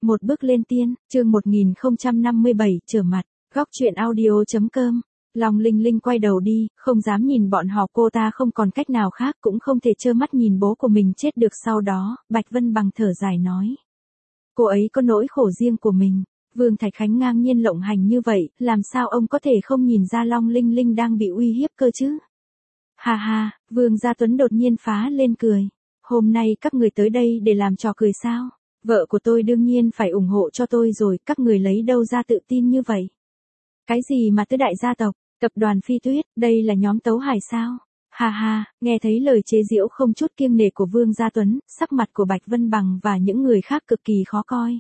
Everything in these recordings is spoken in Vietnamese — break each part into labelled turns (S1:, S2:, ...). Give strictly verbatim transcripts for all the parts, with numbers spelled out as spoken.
S1: Một bước lên tiên, chương một nghìn không trăm năm mươi bảy, trở mặt, góc truyện audio.com. Long Linh Linh quay đầu đi, không dám nhìn bọn họ, cô ta không còn cách nào khác, cũng không thể trơ mắt nhìn bố của mình chết được. Sau đó, Bạch Vân Bằng thở dài nói. Cô ấy có nỗi khổ riêng của mình. Vương Thạch Khánh ngang nhiên lộng hành như vậy, làm sao ông có thể không nhìn ra Long Linh Linh đang bị uy hiếp cơ chứ? Ha ha, Vương Gia Tuấn đột nhiên phá lên cười. Hôm nay các người tới đây để làm trò cười sao? Vợ của tôi đương nhiên phải ủng hộ cho tôi rồi, các người lấy đâu ra tự tin như vậy? Cái gì mà tứ đại gia tộc, tập đoàn Phi Tuyết, đây là nhóm Tấu Hải sao? Ha ha, nghe thấy lời chế giễu không chút kiêng nể của Vương Gia Tuấn, sắc mặt của Bạch Vân Bằng và những người khác cực kỳ khó coi.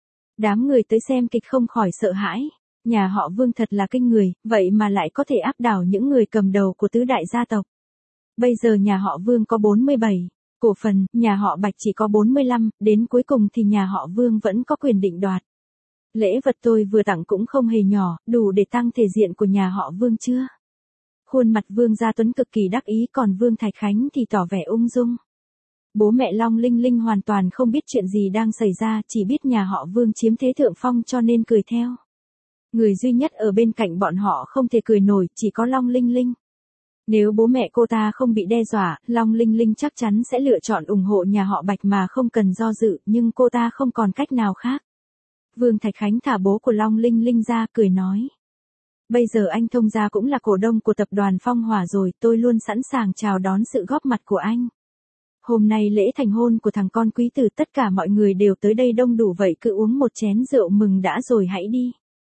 S1: Đám người tới xem kịch không khỏi sợ hãi. Nhà họ Vương thật là kinh người, vậy mà lại có thể áp đảo những người cầm đầu của tứ đại gia tộc. Bây giờ nhà họ Vương có bốn mươi bảy cổ phần, nhà họ Bạch chỉ có bốn mươi lăm, đến cuối cùng thì nhà họ Vương vẫn có quyền định đoạt. Lễ vật tôi vừa tặng cũng không hề nhỏ, đủ để tăng thể diện của nhà họ Vương chưa? Khuôn mặt Vương Gia Tuấn cực kỳ đắc ý, còn Vương Thạch Khánh thì tỏ vẻ ung dung. Bố mẹ Long Linh Linh hoàn toàn không biết chuyện gì đang xảy ra, chỉ biết nhà họ Vương chiếm thế thượng phong cho nên cười theo. Người duy nhất ở bên cạnh bọn họ không thể cười nổi, chỉ có Long Linh Linh. Nếu bố mẹ cô ta không bị đe dọa, Long Linh Linh chắc chắn sẽ lựa chọn ủng hộ nhà họ Bạch mà không cần do dự, nhưng cô ta không còn cách nào khác. Vương Thạch Khánh thả bố của Long Linh Linh ra, cười nói. Bây giờ anh Thông gia cũng là cổ đông của tập đoàn Phong Hỏa rồi, tôi luôn sẵn sàng chào đón sự góp mặt của anh. Hôm nay lễ thành hôn của thằng con quý tử, tất cả mọi người đều tới đây đông đủ, vậy cứ uống một chén rượu mừng đã rồi hãy đi.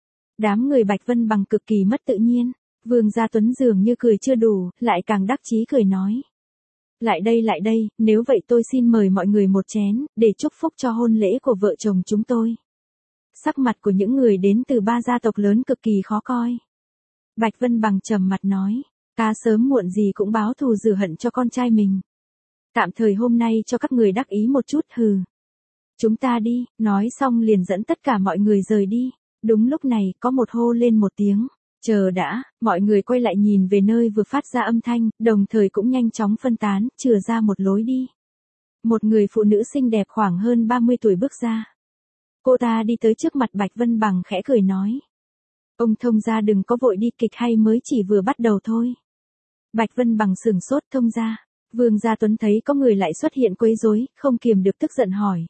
S1: Đám người Bạch Vân Bằng cực kỳ mất tự nhiên. Vương Gia Tuấn dường như cười chưa đủ, lại càng đắc chí cười nói. Lại đây lại đây, nếu vậy tôi xin mời mọi người một chén, để chúc phúc cho hôn lễ của vợ chồng chúng tôi. Sắc mặt của những người đến từ ba gia tộc lớn cực kỳ khó coi. Bạch Vân Bằng trầm mặt nói, ta sớm muộn gì cũng báo thù rửa hận cho con trai mình. Tạm thời hôm nay cho các người đắc ý một chút, hừ. Chúng ta đi, nói xong liền dẫn tất cả mọi người rời đi. Đúng lúc này, có một hô lên một tiếng. Chờ đã, mọi người quay lại nhìn về nơi vừa phát ra âm thanh, đồng thời cũng nhanh chóng phân tán, chừa ra một lối đi. Một người phụ nữ xinh đẹp khoảng hơn ba mươi tuổi bước ra. Cô ta đi tới trước mặt Bạch Vân Bằng khẽ cười nói. Ông Thông gia đừng có vội đi, kịch hay mới chỉ vừa bắt đầu thôi. Bạch Vân Bằng sửng sốt. Thông gia. Vương Gia Tuấn thấy có người lại xuất hiện quấy rối, không kiềm được tức giận hỏi.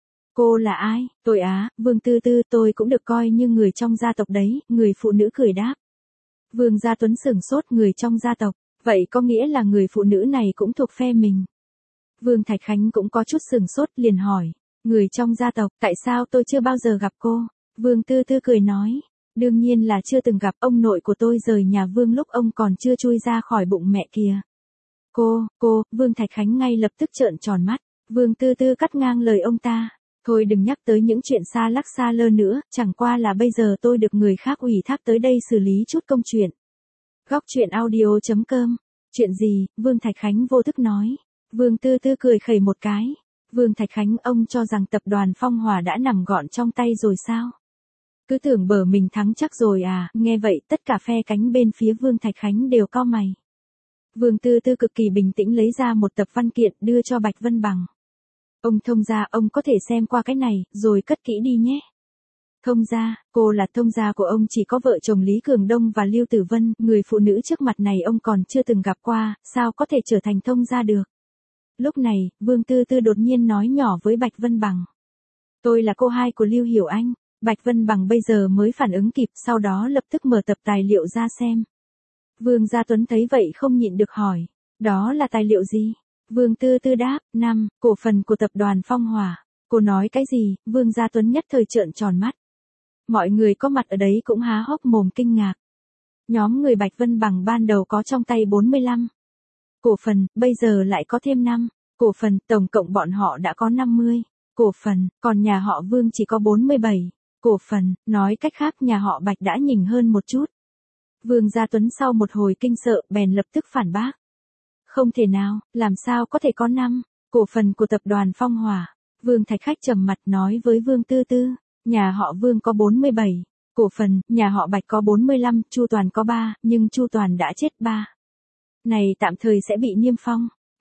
S1: Cô là ai? Tôi á, Vương Tư Tư, tôi cũng được coi như người trong gia tộc đấy, người phụ nữ cười đáp. Vương Gia Tuấn sửng sốt, người trong gia tộc, vậy có nghĩa là người phụ nữ này cũng thuộc phe mình. Vương Thạch Khánh cũng có chút sửng sốt, liền hỏi, người trong gia tộc, tại sao tôi chưa bao giờ gặp cô? Vương Tư Tư cười nói, đương nhiên là chưa từng gặp, ông nội của tôi rời nhà Vương lúc ông còn chưa chui ra khỏi bụng mẹ kìa. Cô, cô, Vương Thạch Khánh ngay lập tức trợn tròn mắt, Vương Tư Tư cắt ngang lời ông ta. Thôi đừng nhắc tới những chuyện xa lắc xa lơ nữa, chẳng qua là bây giờ tôi được người khác ủy thác tới đây xử lý chút công chuyện. Góc truyện audio.com. Chuyện gì? Vương Thạch Khánh vô thức nói. Vương Tư Tư cười khẩy một cái. Vương Thạch Khánh, ông cho rằng tập đoàn Phong Hỏa đã nằm gọn trong tay rồi sao? Cứ tưởng bở mình thắng chắc rồi à? Nghe vậy tất cả phe cánh bên phía Vương Thạch Khánh đều cau mày. Vương Tư Tư cực kỳ bình tĩnh lấy ra một tập văn kiện đưa cho Bạch Vân Bằng. Ông Thông gia, ông có thể xem qua cái này, rồi cất kỹ đi nhé. Thông gia, cô là thông gia của ông, chỉ có vợ chồng Lý Cường Đông và Lưu Tử Vân, người phụ nữ trước mặt này ông còn chưa từng gặp qua, sao có thể trở thành thông gia được. Lúc này, Vương Tư Tư đột nhiên nói nhỏ với Bạch Vân Bằng. Tôi là cô hai của Lưu Hiểu Anh. Bạch Vân Bằng bây giờ mới phản ứng kịp, sau đó lập tức mở tập tài liệu ra xem. Vương Gia Tuấn thấy vậy không nhịn được hỏi, đó là tài liệu gì? Vương Tư Tư đáp, năm, cổ phần của tập đoàn Phong Hỏa. Cô nói cái gì? Vương Gia Tuấn nhất thời trợn tròn mắt. Mọi người có mặt ở đấy cũng há hốc mồm kinh ngạc. Nhóm người Bạch Vân Bằng ban đầu có trong tay bốn mươi lăm cổ phần, bây giờ lại có thêm năm cổ phần, tổng cộng bọn họ đã có năm mươi cổ phần, còn nhà họ Vương chỉ có bốn mươi bảy cổ phần, nói cách khác nhà họ Bạch đã nhỉnh hơn một chút. Vương Gia Tuấn sau một hồi kinh sợ, bèn lập tức phản bác. Không thể nào, làm sao có thể có năm cổ phần của tập đoàn Phong Hỏa. Vương Thạch Khách trầm mặt nói với Vương Tư Tư, nhà họ Vương có bốn mươi bảy cổ phần, nhà họ Bạch có bốn mươi lăm, Chu Toàn có ba, nhưng Chu Toàn đã chết ba. Này tạm thời sẽ bị niêm phong.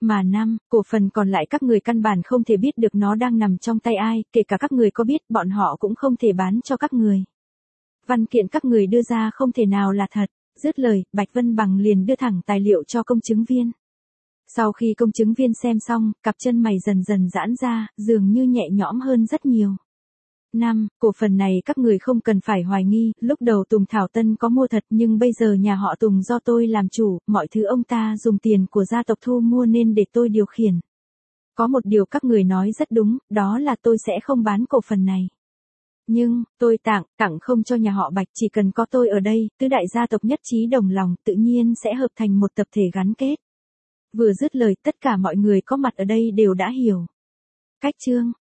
S1: Mà năm, cổ phần còn lại các người căn bản không thể biết được nó đang nằm trong tay ai, kể cả các người có biết bọn họ cũng không thể bán cho các người. Văn kiện các người đưa ra không thể nào là thật. Dứt lời, Bạch Vân Bằng liền đưa thẳng tài liệu cho công chứng viên. Sau khi công chứng viên xem xong, cặp chân mày dần dần giãn ra, dường như nhẹ nhõm hơn rất nhiều. Năm, cổ phần này các người không cần phải hoài nghi, lúc đầu Tùng Thảo Tân có mua thật nhưng bây giờ nhà họ Tùng do tôi làm chủ, mọi thứ ông ta dùng tiền của gia tộc thu mua nên để tôi điều khiển. Có một điều các người nói rất đúng, đó là tôi sẽ không bán cổ phần này. Nhưng, tôi tặng, tặng không cho nhà họ Bạch, chỉ cần có tôi ở đây, tứ đại gia tộc nhất trí đồng lòng, tự nhiên sẽ hợp thành một tập thể gắn kết. Vừa dứt lời, tất cả mọi người có mặt ở đây đều đã hiểu. Cách chương